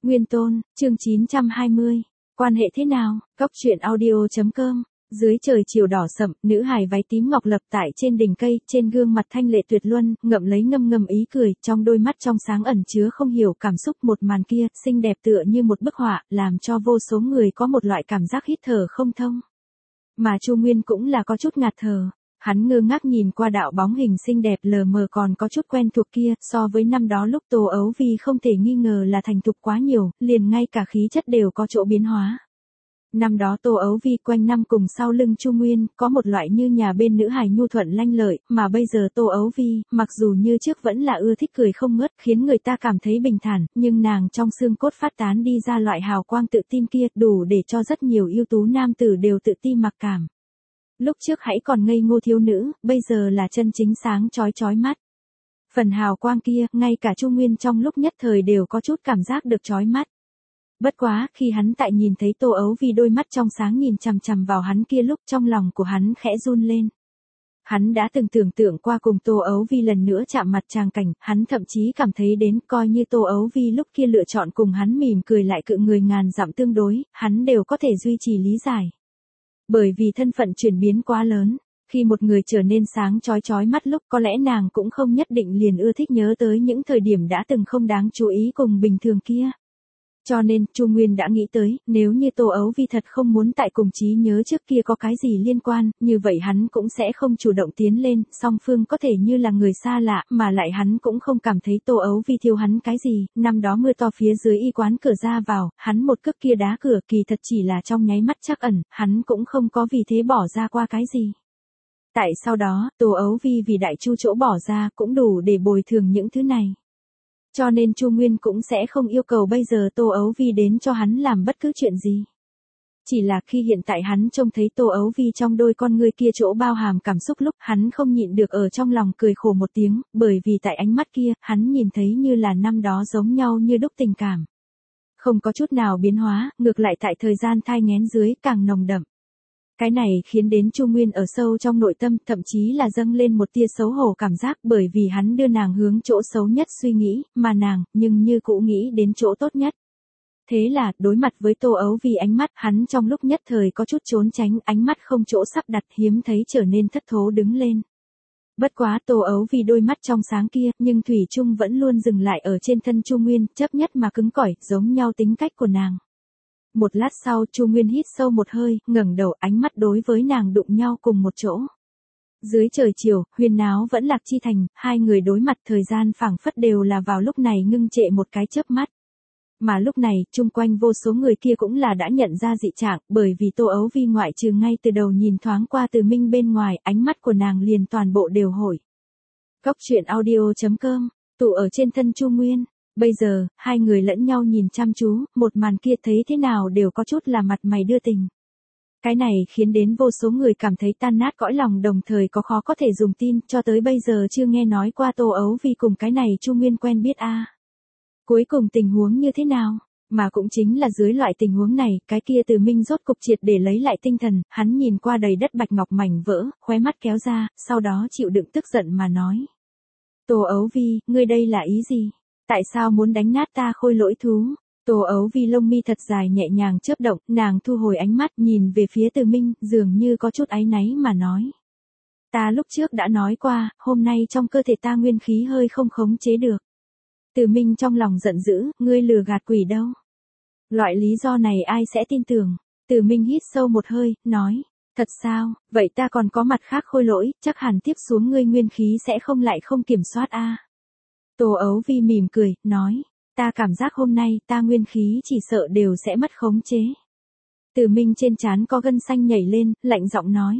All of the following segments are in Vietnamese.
Nguyên Tôn, chương 920. Quan hệ thế nào? Cóc truyện audio.com. Dưới trời chiều đỏ sậm, nữ hài váy tím ngọc lập tại trên đỉnh cây, trên gương mặt thanh lệ tuyệt luân, ngậm lấy ngâm ngâm ý cười, trong đôi mắt trong sáng ẩn chứa không hiểu cảm xúc. Một màn kia, xinh đẹp tựa như một bức họa, làm cho vô số người có một loại cảm giác hít thở không thông. Mà Chu Nguyên cũng là có chút ngạt thở. Hắn ngơ ngác nhìn qua đạo bóng hình xinh đẹp lờ mờ còn có chút quen thuộc kia, so với năm đó lúc Tô Ấu Vi không thể nghi ngờ là thành thục quá nhiều, liền ngay cả khí chất đều có chỗ biến hóa. Năm đó Tô Ấu Vi quanh năm cùng sau lưng Chu Nguyên, có một loại như nhà bên nữ hài nhu thuận lanh lợi, mà bây giờ Tô Ấu Vi, mặc dù như trước vẫn là ưa thích cười không ngớt, khiến người ta cảm thấy bình thản, nhưng nàng trong xương cốt phát tán đi ra loại hào quang tự tin kia, đủ để cho rất nhiều ưu tú nam tử đều tự ti mặc cảm. Lúc trước hãy còn ngây ngô thiếu nữ, bây giờ là chân chính sáng chói mắt. Phần hào quang kia, ngay cả Chu Nguyên trong lúc nhất thời đều có chút cảm giác được chói mắt. Bất quá, khi hắn tại nhìn thấy Tô Ấu Vi đôi mắt trong sáng nhìn chằm chằm vào hắn kia lúc trong lòng của hắn khẽ run lên. Hắn đã từng tưởng tượng qua cùng Tô Ấu Vi lần nữa chạm mặt tràng cảnh, hắn thậm chí cảm thấy đến coi như Tô Ấu Vi lúc kia lựa chọn cùng hắn mỉm cười lại cự người ngàn dặm tương đối, hắn đều có thể duy trì lý giải. Bởi vì thân phận chuyển biến quá lớn, khi một người trở nên sáng chói mắt lúc có lẽ nàng cũng không nhất định liền ưa thích nhớ tới những thời điểm đã từng không đáng chú ý cùng bình thường kia. Cho nên, Chu Nguyên đã nghĩ tới, nếu như Tô Ấu Vi thật không muốn tại cùng trí nhớ trước kia có cái gì liên quan, như vậy hắn cũng sẽ không chủ động tiến lên, song phương có thể như là người xa lạ, mà lại hắn cũng không cảm thấy Tô Ấu Vi thiếu hắn cái gì. Năm đó mưa to phía dưới y quán cửa ra vào, hắn một cước kia đá cửa kỳ thật chỉ là trong nháy mắt trắc ẩn, hắn cũng không có vì thế bỏ ra qua cái gì. Tại sau đó, Tô Ấu Vi vì Đại Chu chỗ bỏ ra cũng đủ để bồi thường những thứ này. Cho nên Chu Nguyên cũng sẽ không yêu cầu bây giờ Tô Ấu Vi đến cho hắn làm bất cứ chuyện gì. Chỉ là khi hiện tại hắn trông thấy Tô Ấu Vi trong đôi con ngươi kia chỗ bao hàm cảm xúc lúc hắn không nhịn được ở trong lòng cười khổ một tiếng, bởi vì tại ánh mắt kia, hắn nhìn thấy như là năm đó giống nhau như đúc tình cảm. Không có chút nào biến hóa, ngược lại tại thời gian thai nghén dưới càng nồng đậm. Cái này khiến đến Chu Nguyên ở sâu trong nội tâm thậm chí là dâng lên một tia xấu hổ cảm giác bởi vì hắn đưa nàng hướng chỗ xấu nhất suy nghĩ, mà nàng, nhưng như cũ nghĩ đến chỗ tốt nhất. Thế là, đối mặt với Tô Ấu Vi ánh mắt, hắn trong lúc nhất thời có chút trốn tránh, ánh mắt không chỗ sắp đặt hiếm thấy trở nên thất thố đứng lên. Bất quá Tô Ấu Vi đôi mắt trong sáng kia, nhưng thủy chung vẫn luôn dừng lại ở trên thân Chu Nguyên, chấp nhất mà cứng cỏi, giống nhau tính cách của nàng. Một lát sau Chu Nguyên hít sâu một hơi, ngẩng đầu ánh mắt đối với nàng đụng nhau cùng một chỗ. Dưới trời chiều, huyên náo vẫn lạc chi thành, hai người đối mặt thời gian phảng phất đều là vào lúc này ngưng trệ một cái chớp mắt. Mà lúc này, chung quanh vô số người kia cũng là đã nhận ra dị trạng, bởi vì Tô Ấu Vi ngoại trừ ngay từ đầu nhìn thoáng qua Từ Minh bên ngoài, ánh mắt của nàng liền toàn bộ đều hồi. Cóc truyện audio.com, tụ ở trên thân Chu Nguyên. Bây giờ, hai người lẫn nhau nhìn chăm chú, một màn kia thấy thế nào đều có chút là mặt mày đưa tình. Cái này khiến đến vô số người cảm thấy tan nát cõi lòng đồng thời có khó có thể dùng tin, cho tới bây giờ chưa nghe nói qua Tô Ấu Vi cùng cái này Chu Nguyên quen biết a. Cuối cùng tình huống như thế nào? Mà cũng chính là dưới loại tình huống này, cái kia Từ Minh rốt cục triệt để lấy lại tinh thần, hắn nhìn qua đầy đất bạch ngọc mảnh vỡ, khóe mắt kéo ra, sau đó chịu đựng tức giận mà nói. Tô Ấu Vi, ngươi đây là ý gì? Tại sao muốn đánh nát ta khôi lỗi thú? Tô Ấu Vi lông mi thật dài nhẹ nhàng chớp động, nàng thu hồi ánh mắt nhìn về phía Từ Minh, dường như có chút áy náy mà nói. Ta lúc trước đã nói qua, hôm nay trong cơ thể ta nguyên khí hơi không khống chế được. Từ Minh trong lòng giận dữ, ngươi lừa gạt quỷ đâu. Loại lý do này ai sẽ tin tưởng? Từ Minh hít sâu một hơi, nói. Thật sao, vậy ta còn có mặt khác khôi lỗi, chắc hẳn tiếp xuống ngươi nguyên khí sẽ không lại không kiểm soát a. Tô Ấu Vi mỉm cười, nói, ta cảm giác hôm nay ta nguyên khí chỉ sợ đều sẽ mất khống chế. Từ Minh trên trán có gân xanh nhảy lên, lạnh giọng nói.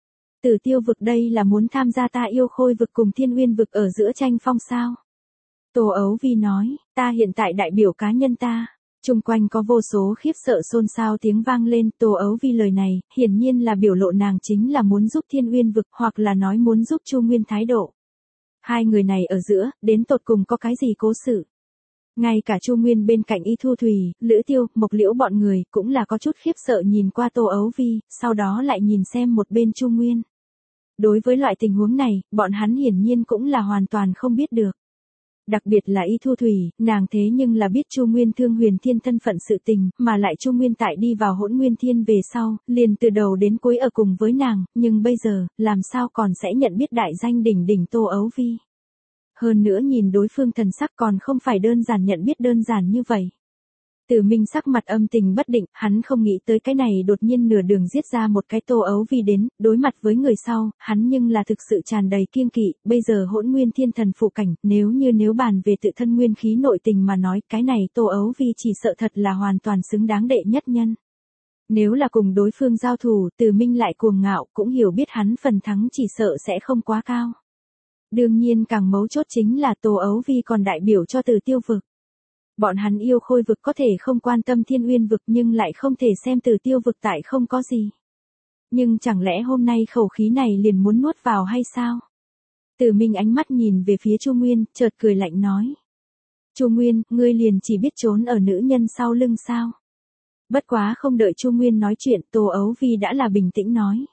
Tử Tiêu vực đây là muốn tham gia ta yêu khôi vực cùng Thiên Uyên vực ở giữa tranh phong sao? Tô Ấu Vi nói, ta hiện tại đại biểu cá nhân ta. Chung quanh có vô số khiếp sợ xôn xao tiếng vang lên, Tô Ấu Vi lời này, hiển nhiên là biểu lộ nàng chính là muốn giúp Thiên Uyên vực hoặc là nói muốn giúp Chu Nguyên thái độ. Hai người này ở giữa, đến tột cùng có cái gì cố sự. Ngay cả Chu Nguyên bên cạnh Y Thu Thủy, Lữ Tiêu, Mộc Liễu bọn người cũng là có chút khiếp sợ nhìn qua Tô Ấu Vi, sau đó lại nhìn xem một bên Chu Nguyên. Đối với loại tình huống này, bọn hắn hiển nhiên cũng là hoàn toàn không biết được. Đặc biệt là Y Thu Thủy, nàng thế nhưng là biết Chu Nguyên thương Huyền Thiên thân phận sự tình, mà lại Chu Nguyên tại đi vào Hỗn Nguyên Thiên về sau, liền từ đầu đến cuối ở cùng với nàng, nhưng bây giờ, làm sao còn sẽ nhận biết đại danh đỉnh đỉnh Tô Ấu Vi. Hơn nữa nhìn đối phương thần sắc còn không phải đơn giản nhận biết đơn giản như vậy. Từ Minh sắc mặt âm tình bất định, hắn không nghĩ tới cái này đột nhiên nửa đường giết ra một cái Tô Ấu Vi đến, đối mặt với người sau, hắn nhưng là thực sự tràn đầy kiêng kỵ, bây giờ Hỗn Nguyên Thiên thần phụ cảnh, nếu bàn về tự thân nguyên khí nội tình mà nói, cái này Tô Ấu Vi chỉ sợ thật là hoàn toàn xứng đáng đệ nhất nhân. Nếu là cùng đối phương giao thủ, Từ Minh lại cuồng ngạo, cũng hiểu biết hắn phần thắng chỉ sợ sẽ không quá cao. Đương nhiên càng mấu chốt chính là Tô Ấu Vi còn đại biểu cho Từ Tiêu vực. Bọn hắn yêu Khôi vực có thể không quan tâm Thiên Uyên vực nhưng lại không thể xem Từ Tiêu vực tại không có gì. Nhưng chẳng lẽ hôm nay khẩu khí này liền muốn nuốt vào hay sao? Từ Minh ánh mắt nhìn về phía Chu Nguyên, chợt cười lạnh nói. Chu Nguyên, ngươi liền chỉ biết trốn ở nữ nhân sau lưng sao? Bất quá không đợi Chu Nguyên nói chuyện, Tô Ấu Vi đã là bình tĩnh nói.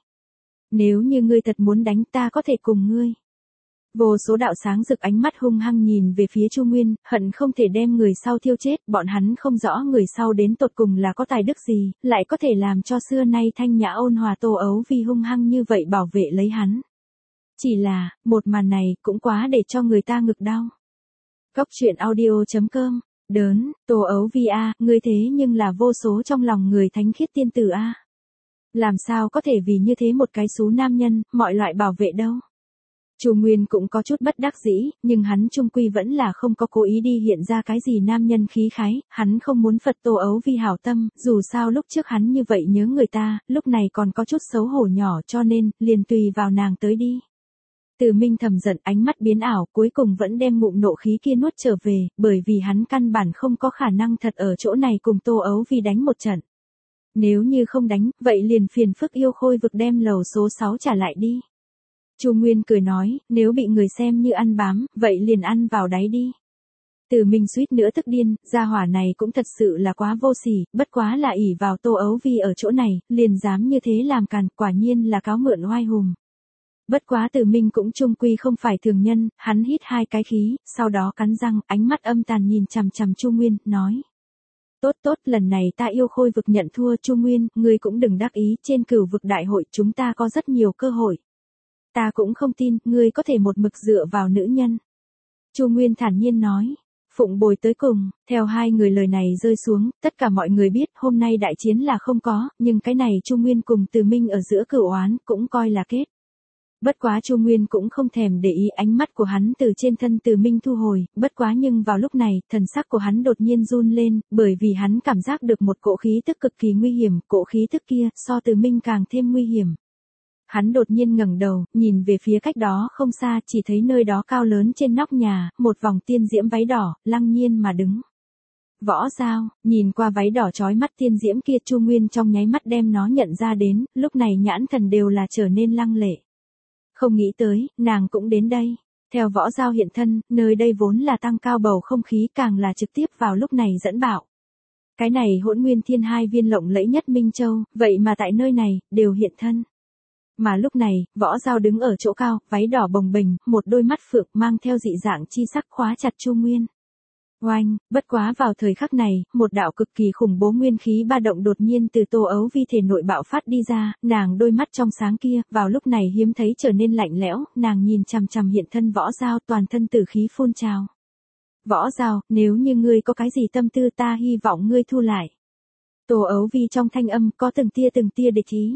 Nếu như ngươi thật muốn đánh ta có thể cùng ngươi. Vô số đạo sáng rực ánh mắt hung hăng nhìn về phía Chu Nguyên, hận không thể đem người sau thiêu chết, bọn hắn không rõ người sau đến tột cùng là có tài đức gì, lại có thể làm cho xưa nay thanh nhã ôn hòa Tô Ấu Vi hung hăng như vậy bảo vệ lấy hắn. Chỉ là, một màn này cũng quá để cho người ta ngực đau. Góc truyện audio.com, đớn, Tô Ấu Vi a, ngươi thế nhưng là vô số trong lòng người thánh khiết tiên tử a. Làm sao có thể vì như thế một cái xú nam nhân, mọi loại bảo vệ đâu. Chu Nguyên cũng có chút bất đắc dĩ, nhưng hắn chung quy vẫn là không có cố ý đi hiện ra cái gì nam nhân khí khái, hắn không muốn phật Tô Ấu Vi hảo tâm, dù sao lúc trước hắn như vậy nhớ người ta, lúc này còn có chút xấu hổ nhỏ cho nên, liền tùy vào nàng tới đi. Từ Minh thầm giận ánh mắt biến ảo, cuối cùng vẫn đem ngụm nộ khí kia nuốt trở về, bởi vì hắn căn bản không có khả năng thật ở chỗ này cùng Tô Ấu Vi đánh một trận. Nếu như không đánh, vậy liền phiền phức yêu Khôi vực đem lầu số 6 trả lại đi. Chu Nguyên cười nói, nếu bị người xem như ăn bám, vậy liền ăn vào đáy đi. Từ Minh suýt nữa tức điên, gia hỏa này cũng thật sự là quá vô sỉ, bất quá là ỷ vào Tô Ấu Vi ở chỗ này, liền dám như thế làm càn, quả nhiên là cáo mượn oai hùng. Bất quá Từ Minh cũng chung quy không phải thường nhân, hắn hít hai cái khí, sau đó cắn răng, ánh mắt âm tàn nhìn chằm chằm Chu Nguyên, nói. Tốt tốt, lần này ta yêu Khôi vực nhận thua Chu Nguyên, ngươi cũng đừng đắc ý, trên Cửu vực đại hội chúng ta có rất nhiều cơ hội. Ta cũng không tin, ngươi có thể một mực dựa vào nữ nhân. Chu Nguyên thản nhiên nói. Phụng bồi tới cùng, theo hai người lời này rơi xuống, tất cả mọi người biết hôm nay đại chiến là không có, nhưng cái này Chu Nguyên cùng Từ Minh ở giữa cửu oán cũng coi là kết. Bất quá Chu Nguyên cũng không thèm để ý ánh mắt của hắn từ trên thân Từ Minh thu hồi, bất quá nhưng vào lúc này, thần sắc của hắn đột nhiên run lên, bởi vì hắn cảm giác được một cỗ khí tức cực kỳ nguy hiểm, cỗ khí tức kia so Từ Minh càng thêm nguy hiểm. Hắn đột nhiên ngẩng đầu, nhìn về phía cách đó không xa, chỉ thấy nơi đó cao lớn trên nóc nhà, một vòng tiên diễm váy đỏ, lăng nhiên mà đứng. Võ Giao, nhìn qua váy đỏ chói mắt tiên diễm kia, Chu Nguyên trong nháy mắt đem nó nhận ra đến, lúc này nhãn thần đều là trở nên lăng lệ. Không nghĩ tới, nàng cũng đến đây. Theo Võ Giao hiện thân, nơi đây vốn là tăng cao bầu không khí, càng là trực tiếp vào lúc này dẫn bạo. Cái này Hỗn Nguyên Thiên hai viên lộng lẫy nhất Minh Châu, vậy mà tại nơi này, đều hiện thân. Mà lúc này, Võ Giao đứng ở chỗ cao, váy đỏ bồng bềnh, một đôi mắt phượng mang theo dị dạng chi sắc khóa chặt Chu Nguyên. Oanh, bất quá vào thời khắc này, một đạo cực kỳ khủng bố nguyên khí ba động đột nhiên từ Tô Ấu Vi thể nội bạo phát đi ra, nàng đôi mắt trong sáng kia, vào lúc này hiếm thấy trở nên lạnh lẽo, nàng nhìn chằm chằm hiện thân Võ Giao, toàn thân tử khí phun trào. Võ Giao, nếu như ngươi có cái gì tâm tư ta hy vọng ngươi thu lại. Tô Ấu Vi trong thanh âm có từng tia địch ý.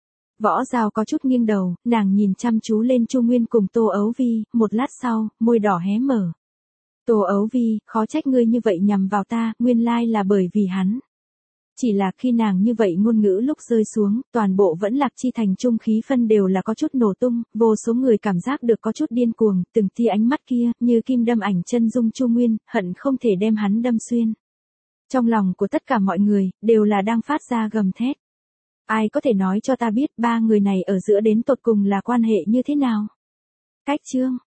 Võ Giao có chút nghiêng đầu, nàng nhìn chăm chú lên Chu Nguyên cùng Tô Ấu Vi, một lát sau, môi đỏ hé mở. Tô Ấu Vi, khó trách ngươi như vậy nhằm vào ta, nguyên lai là bởi vì hắn. Chỉ là khi nàng như vậy ngôn ngữ lúc rơi xuống, toàn bộ Vẫn Lạc Chi thành trung khí phân đều là có chút nổ tung, vô số người cảm giác được có chút điên cuồng, từng tia ánh mắt kia, như kim đâm ảnh chân dung Chu Nguyên, hận không thể đem hắn đâm xuyên. Trong lòng của tất cả mọi người, đều là đang phát ra gầm thét. Ai có thể nói cho ta biết ba người này ở giữa đến tột cùng là quan hệ như thế nào? Cách chương